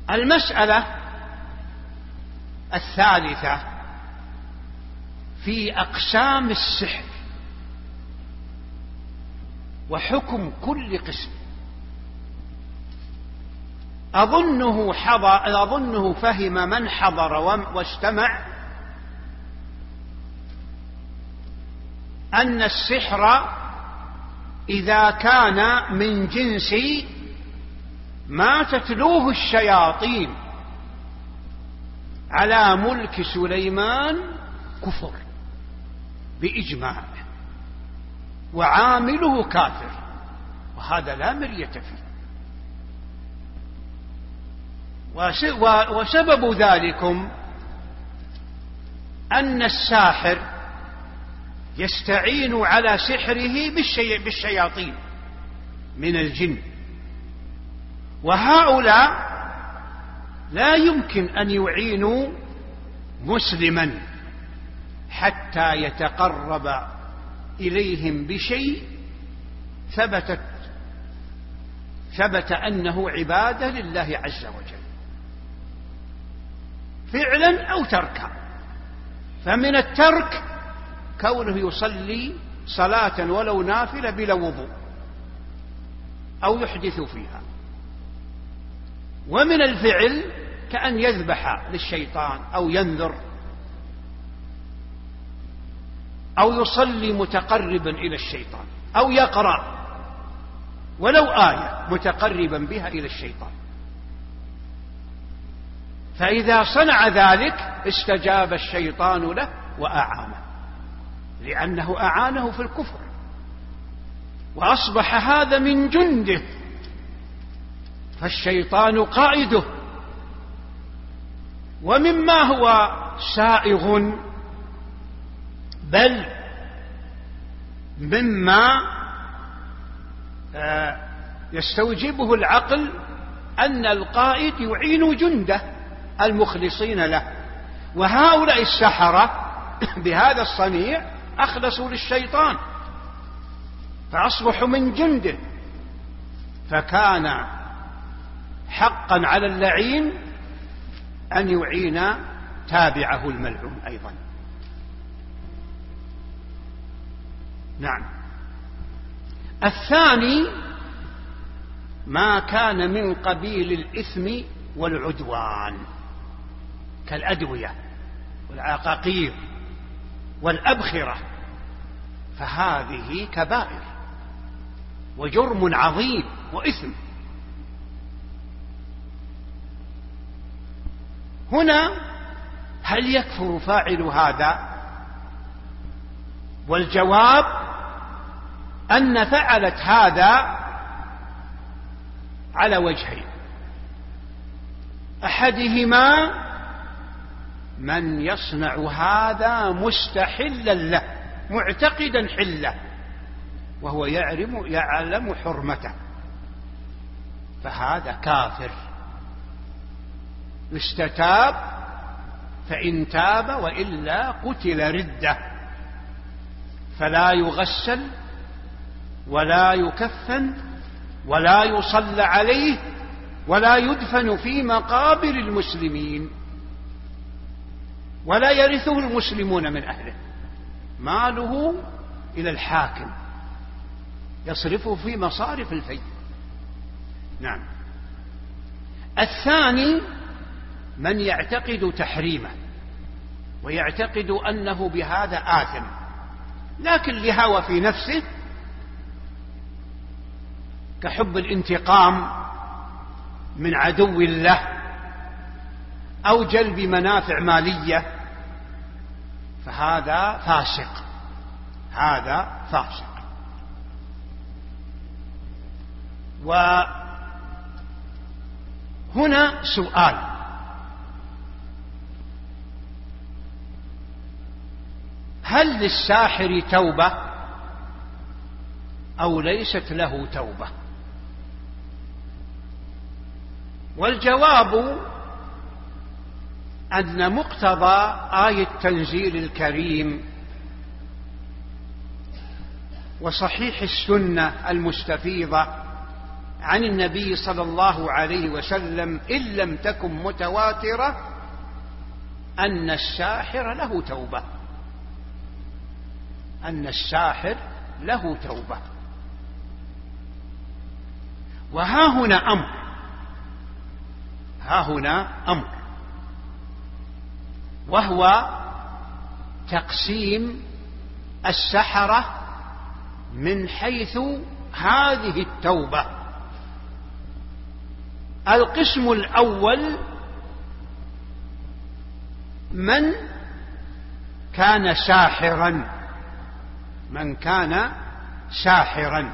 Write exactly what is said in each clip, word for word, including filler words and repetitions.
المسألة الثالثة في أقسام السحر وحكم كل قسم. أظنه, حضر أظنه فهم من حضر واستمع أن السحر إذا كان من جنس ما تتلوه الشياطين على ملك سليمان كفر بإجماع، وعامله كافر، وهذا لا مرية فيه. وسبب ذلكم أن الساحر يستعين على سحره بالشياطين من الجن، وهؤلاء لا يمكن أن يعينوا مسلما حتى يتقرب إليهم بشيء ثبتت ثبت أنه عبادة لله عز وجل فعلا أو تركا. فمن الترك كونه يصلي صلاة ولو نافلة بلا وضوء أو يحدث فيها، ومن الفعل كأن يذبح للشيطان أو ينذر أو يصلي متقربا إلى الشيطان أو يقرأ ولو آية متقربا بها إلى الشيطان. فإذا صنع ذلك استجاب الشيطان له وأعانه، لأنه أعانه في الكفر، وأصبح هذا من جنده، فالشيطان قائده. ومما هو سائغ بل مما يستوجبه العقل أن القائد يعين جنده المخلصين له، وهؤلاء السحرة بهذا الصنيع أخلصوا للشيطان فأصبحوا من جنده، فكان حقا على اللعين أن يعين تابعه الملعون أيضا. نعم. الثاني ما كان من قبيل الإثم والعدوان كالأدوية والعقاقير والأبخرة، فهذه كبائر وجرم عظيم وإثم. هنا هل يكفر فاعل هذا؟ والجواب أن فعلت هذا على وجهين: أحدهما من يصنع هذا مستحلا له معتقدا حله وهو يعلم, يعلم حرمته، فهذا كافر يستتاب، فإن تاب وإلا قتل ردة، فلا يغسل ولا يكفن ولا يصلى عليه ولا يدفن في مقابر المسلمين، ولا يرثه المسلمون من أهله، ماله إلى الحاكم يصرفه في مصارف الفي. نعم. الثاني من يعتقد تحريمه ويعتقد أنه بهذا آثم، لكن لهوى في نفسه كحب الانتقام من عدو الله أو جلب منافع مالية، فهذا فاسق، هذا فاسق. وهنا سؤال: هل للساحر توبة أو ليست له توبة؟ والجواب أن مقتضى آية التنزيل الكريم وصحيح السنة المستفيضة عن النبي صلى الله عليه وسلم إن لم تكن متواترة أن الساحر له توبة، أن الساحر له توبة. وها هنا أمر، ها هنا أمر، وهو تقسيم السحرة من حيث هذه التوبة. القسم الأول من كان ساحرا، من كان ساحرا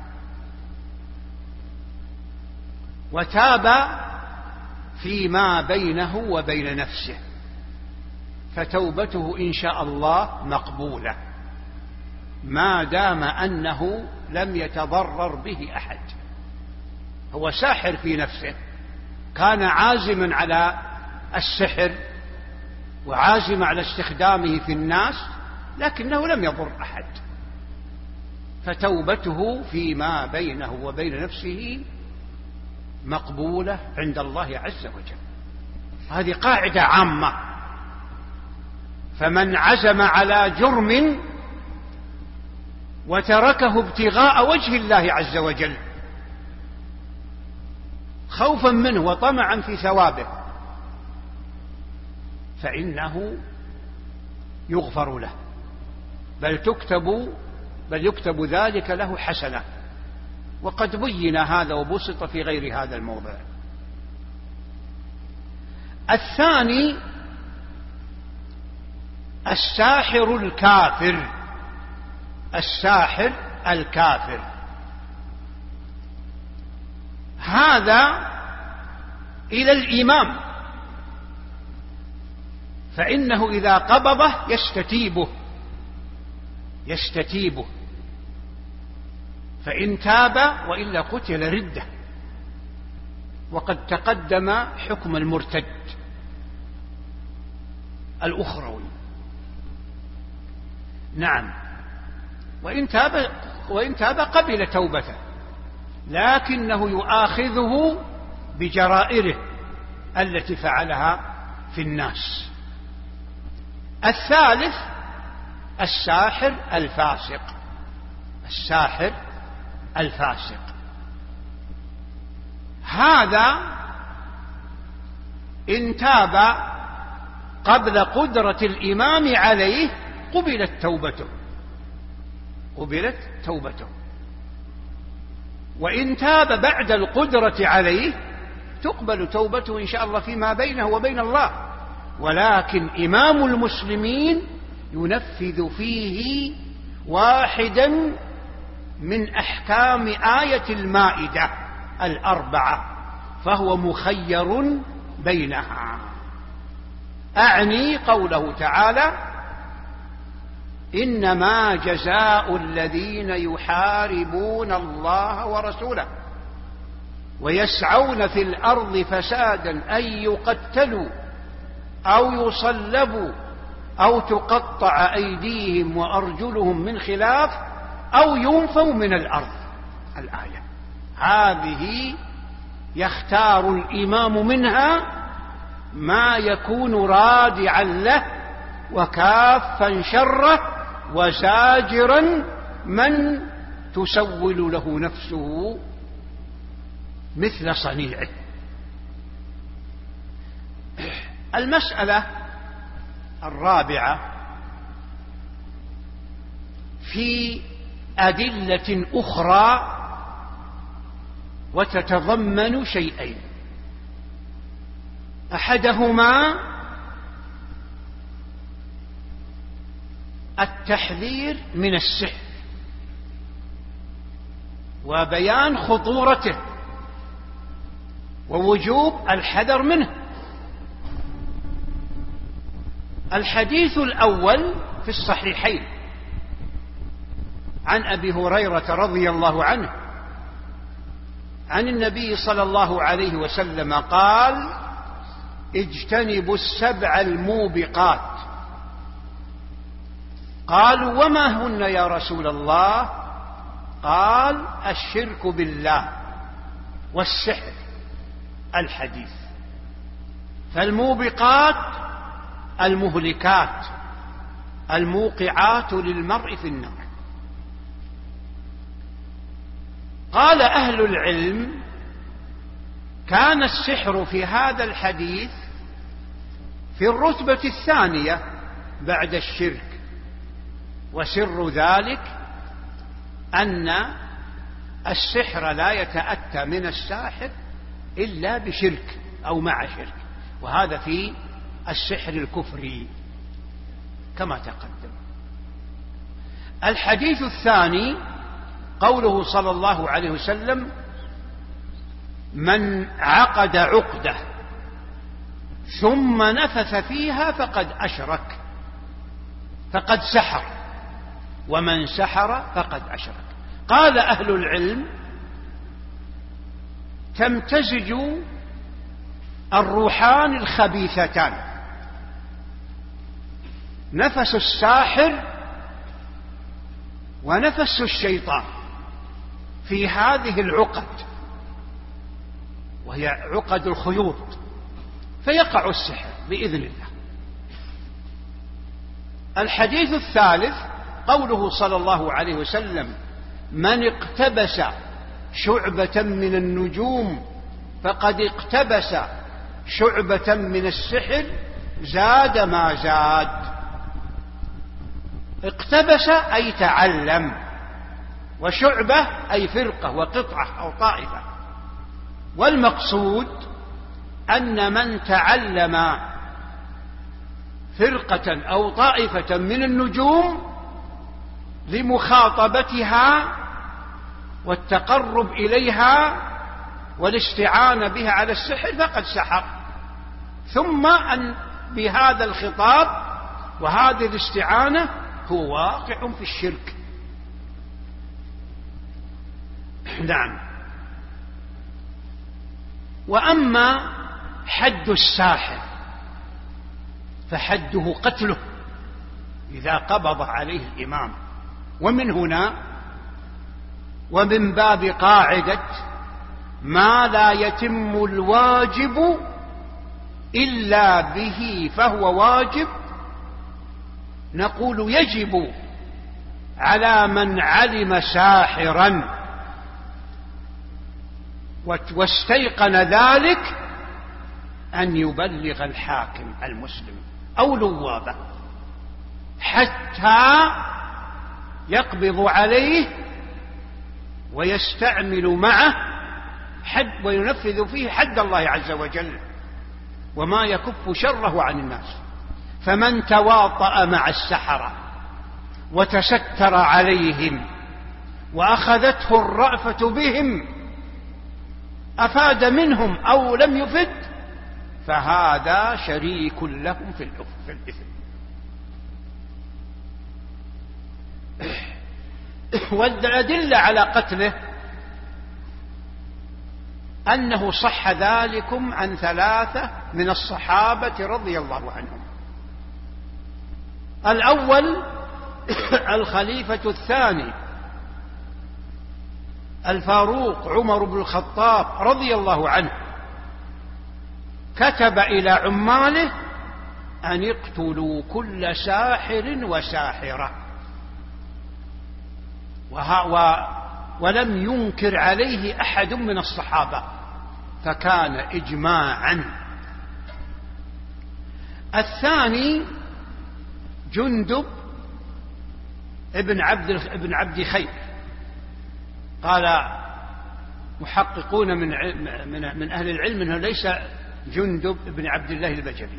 وتاب فيما بينه وبين نفسه، فتوبته إن شاء الله مقبولة ما دام أنه لم يتضرر به أحد. هو ساحر في نفسه، كان عازما على السحر وعازم على استخدامه في الناس، لكنه لم يضر أحد، فتوبته فيما بينه وبين نفسه مقبولة عند الله عز وجل. هذه قاعدة عامة. فمن عزم على جرم وتركه ابتغاء وجه الله عز وجل خوفا منه وطمعا في ثوابه فإنه يغفر له، بل تكتب بل يكتب ذلك له حسنة، وقد بين هذا وبسط في غير هذا الموضع. الثاني الساحر الكافر، الساحر الكافر هذا إلى الإمام، فإنه إذا قبضه يستتيبه يستتيبه فإن تاب وإلا قتل ردة، وقد تقدم حكم المرتد الأخروي. نعم، وإن تاب وإن تاب قبل توبته، لكنه يؤاخذه بجرائره التي فعلها في الناس. الثالث الساحر الفاسق، الساحر الفاسق هذا إن تاب قبل قدرة الإمام عليه قبلت توبته قبلت توبته وإن تاب بعد القدرة عليه تقبل توبته إن شاء الله فيما بينه وبين الله، ولكن إمام المسلمين ينفذ فيه واحدا من أحكام آية المائدة الأربعة، فهو مخير بينها. أعني قوله تعالى: إنما جزاء الذين يحاربون الله ورسوله ويسعون في الأرض فسادا أن يقتلوا أو يصلبوا أو تقطع أيديهم وأرجلهم من خلاف أو ينفوا من الأرض. الآية هذه يختار الإمام منها ما يكون رادعا له وكافا شره وزاجرا من تسول له نفسه مثل صنيعه. المسألة الرابعة في أدلة أخرى وتتضمن شيئين: أحدهما التحذير من السحر وبيان خطورته ووجوب الحذر منه. الحديث الأول في الصحيحين عن أبي هريرة رضي الله عنه عن النبي صلى الله عليه وسلم قال: اجتنبوا السبع الموبقات. قالوا: وما هن يا رسول الله؟ قال: الشرك بالله والسحر الحديث. فالموبقات المهلكات الموقعات للمرء في النار. قال أهل العلم: كان السحر في هذا الحديث في الرتبة الثانية بعد الشرك، وسر ذلك أن السحر لا يتأتى من الساحر إلا بشرك أو مع شرك، وهذا في السحر الكفري كما تقدم. الحديث الثاني قوله صلى الله عليه وسلم: من عقد عقدة ثم نفث فيها فقد أشرك، فقد سحر، ومن سحر فقد أشرك. قال أهل العلم: تمتزج الروحان الخبيثتان، نفس الساحر ونفس الشيطان، في هذه العقد، وهي عقد الخيوط، فيقع السحر بإذن الله. الحديث الثالث قوله صلى الله عليه وسلم: من اقتبس شعبة من النجوم فقد اقتبس شعبة من السحر زاد ما زاد. اقتبس أي تعلم، وشعبة أي فرقة وقطعة أو طائفة. والمقصود أن من تعلم فرقة أو طائفة من النجوم لمخاطبتها والتقرب إليها والاستعانة بها على السحر فقد سحر، ثم أن بهذا الخطاب وهذه الاستعانة هو واقع في الشرك. نعم. وأما حد الساحر فحده قتله إذا قبض عليه الإمام. ومن هنا ومن باب قاعدة ما لا يتم الواجب إلا به فهو واجب، نقول يجب على من علم ساحرا واستيقن ذلك أن يبلغ الحاكم المسلم أو نوابه حتى يقبض عليه ويستعمل معه حد وينفذ فيه حد الله عز وجل وما يكف شره عن الناس. فمن تواطأ مع السحرة وتستر عليهم وأخذته الرأفة بهم أفاد منهم أو لم يفد فهذا شريك لهم في الإثم. والأدلة على قتله أنه صح ذلكم عن ثلاثة من الصحابة رضي الله عنهم. الأول الخليفة الثاني الفاروق عمر بن الخطاب رضي الله عنه كتب إلى عماله أن اقتلوا كل ساحر وساحرة، ولم ينكر عليه أحد من الصحابة، فكان إجماعا. الثاني جندب ابن عبد ابن عبد خير، قال محققون من من من أهل العلم أنه ليس جندب ابن عبد الله البجلي،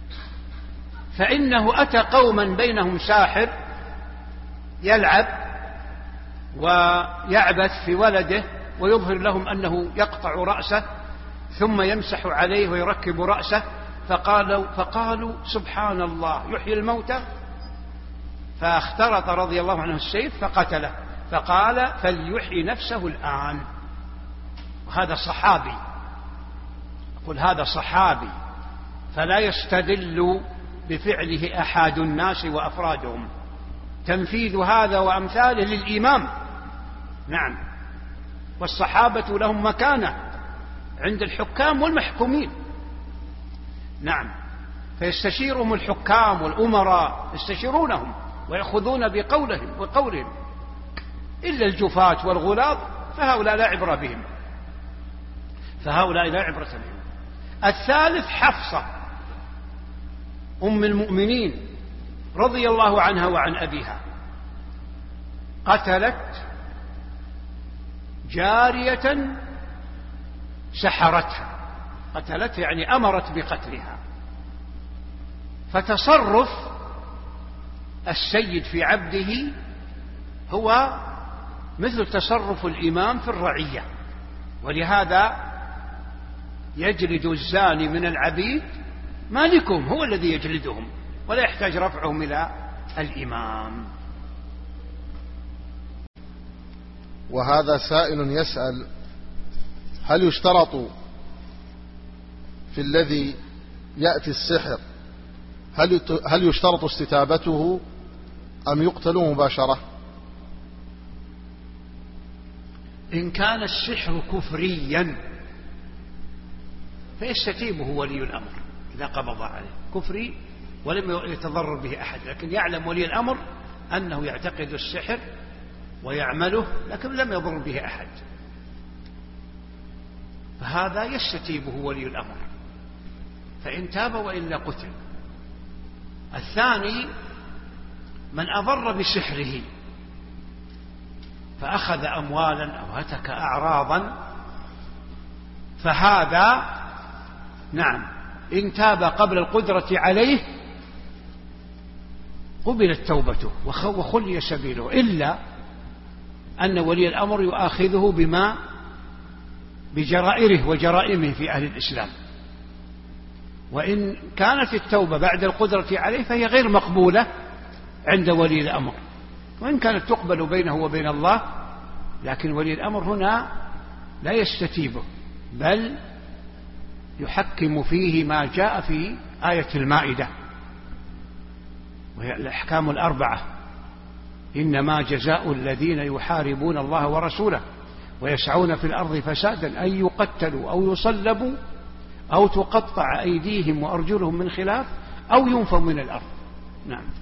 فإنه أتى قوما بينهم ساحر يلعب ويعبث في ولده ويظهر لهم أنه يقطع رأسه ثم يمسح عليه ويركب رأسه، فقالوا, فقالوا سبحان الله يحيي الموتى، فاخترط رضي الله عنه السيف فقتله، فقال فليحيي نفسه الآن. وهذا صحابي، أقول هذا صحابي، فلا يستدل بفعله أحد الناس وأفرادهم، تنفيذ هذا وأمثاله للإمام. نعم، والصحابة لهم مكانة عند الحكام والمحكومين. نعم، فيستشيرهم الحكام والأمراء، يستشيرونهم ويأخذون بقولهم وقولهم، إلا الجفاة والغلاظ فهؤلاء لا عبرة بهم، فهؤلاء لا عبرة بهم. الثالث حفصة أم المؤمنين رضي الله عنها وعن أبيها، قتلت جارية سحرتها، قتلت يعني أمرت بقتلها. فتصرف السيد في عبده هو مثل تصرف الإمام في الرعية، ولهذا يجلد الزاني من العبيد مالكهم، هو الذي يجلدهم ولا يحتاج رفعهم إلى الإمام. وهذا سائل يسأل: هل يشترط في الذي يأتي السحر هل يشترط استتابته أم يقتل مباشرة؟ إن كان السحر كفريا فيستتيبه ولي الأمر إذا قبض عليه، كفري ولم يتضرر به أحد، لكن يعلم ولي الأمر أنه يعتقد السحر ويعمله لكن لم يضر به أحد، فهذا يستتيبه ولي الأمر، فإن تاب وإلا قتل. الثاني من أضر بسحره فأخذ أموالا أو هتك أعراضا، فهذا نعم إن تاب قبل القدرة عليه قبلت توبته وخلي سبيله، إلا أن ولي الأمر يؤاخذه بما بجرائره وجرائمه في أهل الإسلام. وإن كانت التوبة بعد القدرة عليه فهي غير مقبولة عند ولي الأمر، وإن كانت تقبل بينه وبين الله، لكن ولي الأمر هنا لا يستتيبه بل يحكم فيه ما جاء في آية المائدة وهي الأحكام الأربعة: إنما جزاء الذين يحاربون الله ورسوله ويسعون في الأرض فسادا أن يقتلوا أو يصلبوا أو تقطع أيديهم وأرجلهم من خلاف أو ينفوا من الأرض. نعم.